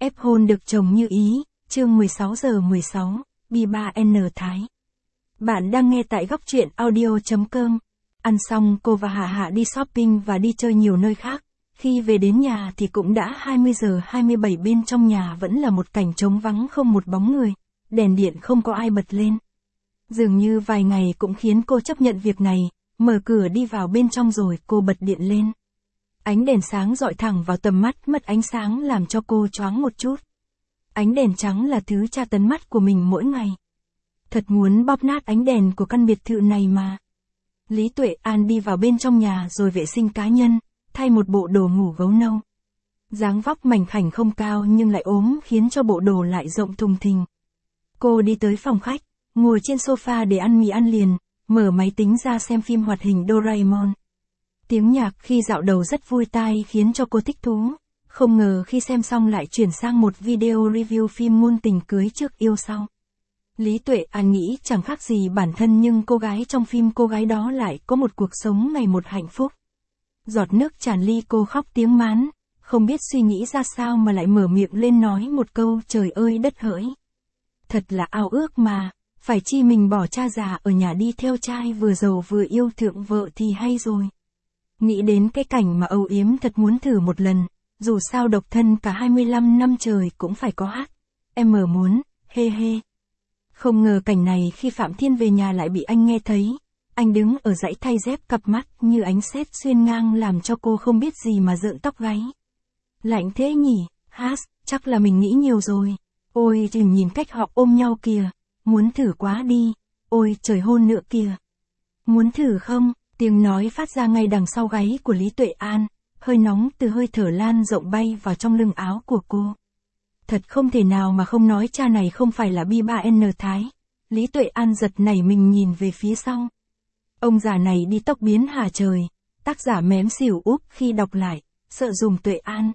Ép hôn được chồng như ý, chương 16:16, B3N Thái. Bạn đang nghe tại góc truyện audio.com. Ăn xong cô và Hạ Hạ đi shopping và đi chơi nhiều nơi khác. Khi về đến nhà thì cũng đã 20 giờ 27, bên trong nhà vẫn là một cảnh trống vắng không một bóng người, đèn điện không có ai bật lên. Dường như vài ngày cũng khiến cô chấp nhận việc này, mở cửa đi vào bên trong rồi cô bật điện lên. Ánh đèn sáng dọi thẳng vào tầm mắt, mất ánh sáng làm cho cô choáng một chút. Ánh đèn trắng là thứ tra tấn mắt của mình mỗi ngày. Thật muốn bóp nát ánh đèn của căn biệt thự này mà. Lý Tuệ An đi vào bên trong nhà rồi vệ sinh cá nhân, thay một bộ đồ ngủ gấu nâu. Dáng vóc mảnh khảnh không cao nhưng lại ốm khiến cho bộ đồ lại rộng thùng thình. Cô đi tới phòng khách, ngồi trên sofa để ăn mì ăn liền, mở máy tính ra xem phim hoạt hình Doraemon. Tiếng nhạc khi dạo đầu rất vui tai khiến cho cô thích thú, không ngờ khi xem xong lại chuyển sang một video review phim ngôn tình cưới trước yêu sau. Lý Tuệ An nghĩ chẳng khác gì bản thân nhưng cô gái trong phim cô gái đó lại có một cuộc sống ngày một hạnh phúc. Giọt nước tràn ly cô khóc tiếng mán, không biết suy nghĩ ra sao mà lại mở miệng lên nói một câu trời ơi đất hỡi. Thật là ao ước mà, phải chi mình bỏ cha già ở nhà đi theo trai vừa giàu vừa yêu thượng vợ thì hay rồi. Nghĩ đến cái cảnh mà âu yếm thật muốn thử một lần, dù sao độc thân cả 25 năm trời cũng phải có hát. Em muốn, hê hê. Không ngờ cảnh này khi Phạm Thiên về nhà lại bị anh nghe thấy. Anh đứng ở dãy thay dép, cặp mắt như ánh sét xuyên ngang làm cho cô không biết gì mà rợn tóc gáy. Lạnh thế nhỉ, hát, chắc là mình nghĩ nhiều rồi. Ôi đừng nhìn cách họ ôm nhau kìa, muốn thử quá đi, ôi trời hôn nữa kìa. Muốn thử không? Tiếng nói phát ra ngay đằng sau gáy của Lý Tuệ An, hơi nóng từ hơi thở lan rộng bay vào trong lưng áo của cô. Thật không thể nào mà không nói cha này không phải là B3N Thái. Lý Tuệ An giật nảy mình nhìn về phía sau. Ông già này đi tốc biến hả trời, tác giả mém xỉu úp khi đọc lại, sợ dùm Tuệ An.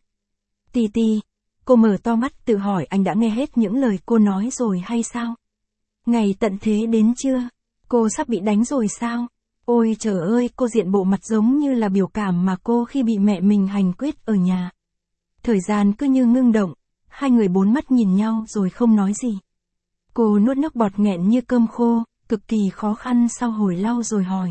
Tì tì, cô mở to mắt tự hỏi anh đã nghe hết những lời cô nói rồi hay sao? Ngày tận thế đến chưa? Cô sắp bị đánh rồi sao? Ôi trời ơi, cô diện bộ mặt giống như là biểu cảm mà cô khi bị mẹ mình hành quyết ở nhà. Thời gian cứ như ngưng động, hai người bốn mắt nhìn nhau rồi không nói gì. Cô nuốt nước bọt nghẹn như cơm khô, cực kỳ khó khăn sau hồi lâu rồi hỏi.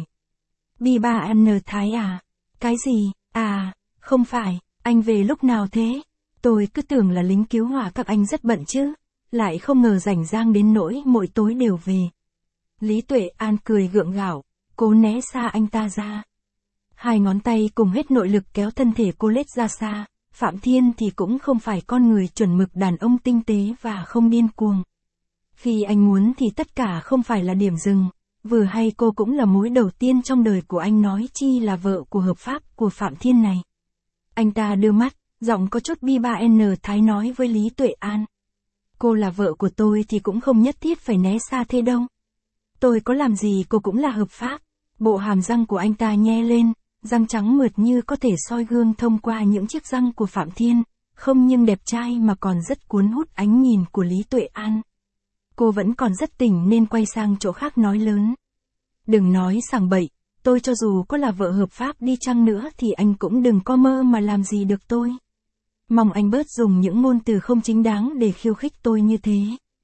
B3N Thái à? Cái gì? À, không phải, anh về lúc nào thế? Tôi cứ tưởng là lính cứu hỏa các anh rất bận chứ, lại không ngờ rảnh rang đến nỗi mỗi tối đều về. Lý Tuệ An cười gượng gạo, cố né xa anh ta ra. Hai ngón tay cùng hết nội lực kéo thân thể cô lết ra xa. Phạm Thiên thì cũng không phải con người chuẩn mực đàn ông tinh tế và không điên cuồng. Khi anh muốn thì tất cả không phải là điểm dừng, vừa hay cô cũng là mối đầu tiên trong đời của anh, nói chi là vợ của hợp pháp của Phạm Thiên này. Anh ta đưa mắt, giọng có chút B3N Thái nói với Lý Tuệ An. Cô là vợ của tôi thì cũng không nhất thiết phải né xa thế đâu. Tôi có làm gì cô cũng là hợp pháp. Bộ hàm răng của anh ta nhe lên, răng trắng mượt như có thể soi gương thông qua những chiếc răng của Phạm Thiên, không nhưng đẹp trai mà còn rất cuốn hút ánh nhìn của Lý Tuệ An. Cô vẫn còn rất tỉnh nên quay sang chỗ khác nói lớn. Đừng nói sảng bậy, tôi cho dù có là vợ hợp pháp đi chăng nữa thì anh cũng đừng có mơ mà làm gì được tôi. Mong anh bớt dùng những ngôn từ không chính đáng để khiêu khích tôi như thế.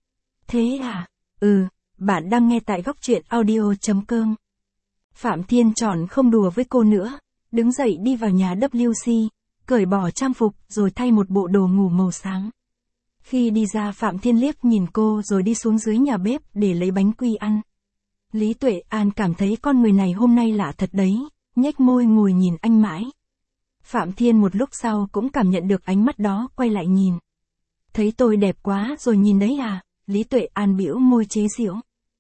Thế à? Bạn đang nghe tại góc truyện audio.com. Phạm Thiên chọn không đùa với cô nữa, đứng dậy đi vào nhà WC, cởi bỏ trang phục rồi thay một bộ đồ ngủ màu sáng. Khi đi ra Phạm Thiên liếc nhìn cô rồi đi xuống dưới nhà bếp để lấy bánh quy ăn. Lý Tuệ An cảm thấy con người này hôm nay lạ thật đấy, nhếch môi ngồi nhìn anh mãi. Phạm Thiên một lúc sau cũng cảm nhận được ánh mắt đó, quay lại nhìn. Thấy tôi đẹp quá rồi nhìn đấy à? Lý Tuệ An bĩu môi chế giễu.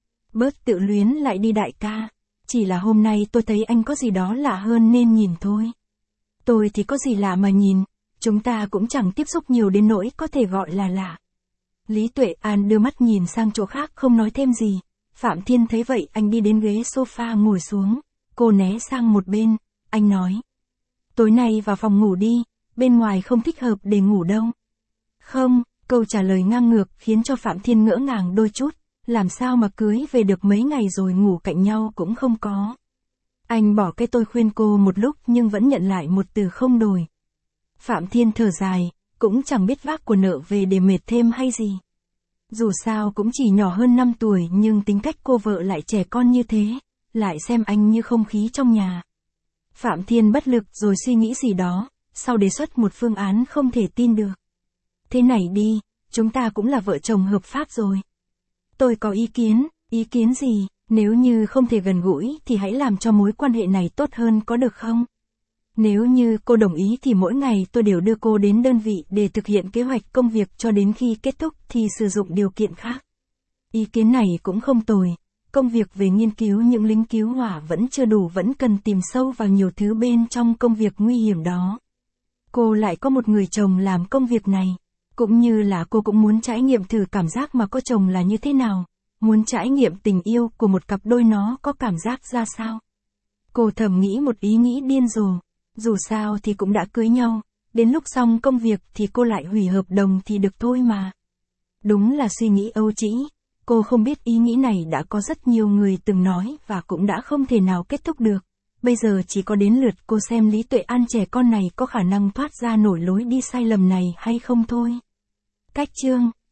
Bớt tự luyến lại đi đại ca. Chỉ là hôm nay tôi thấy anh có gì đó lạ hơn nên nhìn thôi. Tôi thì có gì lạ mà nhìn, chúng ta cũng chẳng tiếp xúc nhiều đến nỗi có thể gọi là lạ. Lý Tuệ An đưa mắt nhìn sang chỗ khác không nói thêm gì. Phạm Thiên thấy vậy anh đi đến ghế sofa ngồi xuống, cô né sang một bên, anh nói. Tối nay vào phòng ngủ đi, bên ngoài không thích hợp để ngủ đâu. Không, câu trả lời ngang ngược khiến cho Phạm Thiên ngỡ ngàng đôi chút. Làm sao mà cưới về được mấy ngày rồi ngủ cạnh nhau cũng không có. Anh bỏ cái tôi khuyên cô một lúc nhưng vẫn nhận lại một từ không đổi. Phạm Thiên thở dài, cũng chẳng biết vác của nợ về để mệt thêm hay gì. Dù sao cũng chỉ nhỏ hơn 5 tuổi nhưng tính cách cô vợ lại trẻ con như thế, lại xem anh như không khí trong nhà. Phạm Thiên bất lực rồi suy nghĩ gì đó, sau đề xuất một phương án không thể tin được. Thế này đi, chúng ta cũng là vợ chồng hợp pháp rồi. Tôi có ý kiến gì, nếu như không thể gần gũi thì hãy làm cho mối quan hệ này tốt hơn có được không? Nếu như cô đồng ý thì mỗi ngày tôi đều đưa cô đến đơn vị để thực hiện kế hoạch công việc cho đến khi kết thúc thì sử dụng điều kiện khác. Ý kiến này cũng không tồi. Công việc về nghiên cứu những lính cứu hỏa vẫn chưa đủ, vẫn cần tìm sâu vào nhiều thứ bên trong công việc nguy hiểm đó. Cô lại có một người chồng làm công việc này. Cũng như là cô cũng muốn trải nghiệm thử cảm giác mà có chồng là như thế nào. Muốn trải nghiệm tình yêu của một cặp đôi nó có cảm giác ra sao. Cô thầm nghĩ một ý nghĩ điên rồ. Dù sao thì cũng đã cưới nhau. Đến lúc xong công việc thì cô lại hủy hợp đồng thì được thôi mà. Đúng là suy nghĩ âu trĩ. Cô không biết ý nghĩ này đã có rất nhiều người từng nói và cũng đã không thể nào kết thúc được. Bây giờ chỉ có đến lượt cô xem Lý Tuệ An trẻ con này có khả năng thoát ra nổi lối đi sai lầm này hay không thôi. Cách chương